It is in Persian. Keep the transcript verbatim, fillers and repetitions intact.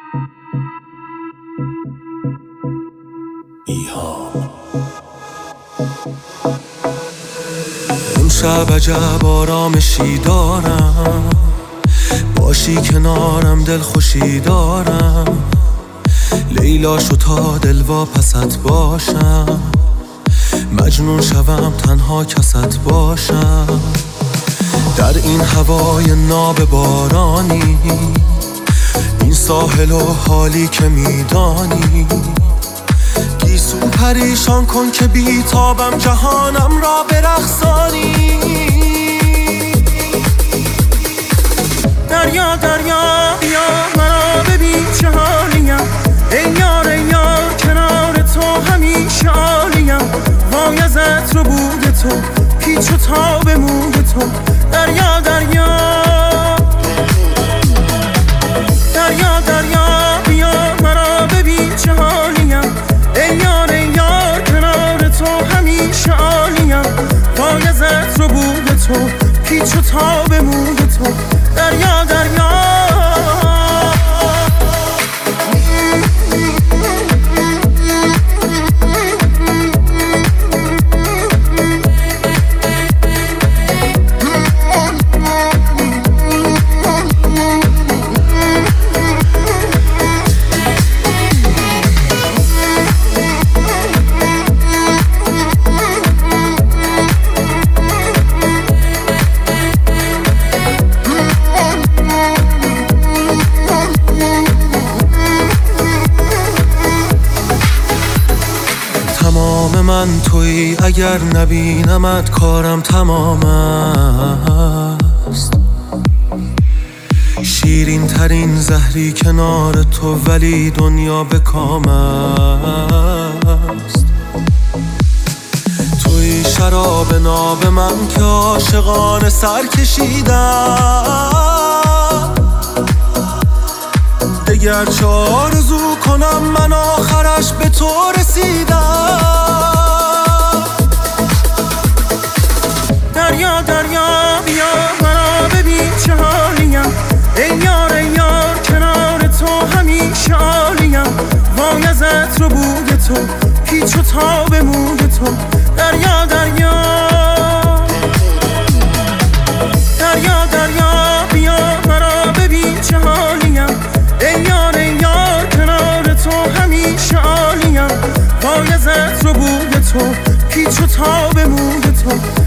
ایهام امشب عجب آرامشی دارم، باشی کنارم دل خوشی دارم. لیلا شو تا دل واپست باشم، مجنون شوم تنها کست باشم. در این هوای ناب بارانی، این ساحل و حالی که میدانی، گیسو پریشان کن که بیتابم جهانم را برقصانی. دریا دریا بیا مرا ببین چه حالیم، ای یار ای یار کنار تو همیشه عالیم. وای از عطر و بوی تو، پیچ و تاب موی تو. دریا دریا دریا دریا بیا مرا ببین چه حالیم، ای یار ای یار کنار تو همیشه عالیم. وای از عطر و بوی تو، پیچ و تاب موی تو. دریا دریا تمام من تویی، اگر نبینمت کارم تمام است. شیرین ترین زهری کنار تو، ولی دنیا به کام است. تویی شراب ناب من که عاشقانه سر کشیدم. دگر چه آرزو کنم من آخرش به تو رسیدم. دریا دریا بیا مرا ببین چه حالیم، ای یار ای یار کنار تو همیشه عالیم. وای از عطر و بوی تو، پیچ و تاب موی تو. دریا دریا دریا دریا بیا مرا ببین چه حالیم، ای یار ای یار کنار تو همیشه عالیم. وای از عطر و بوی تو، پیچ و تاب موی تو.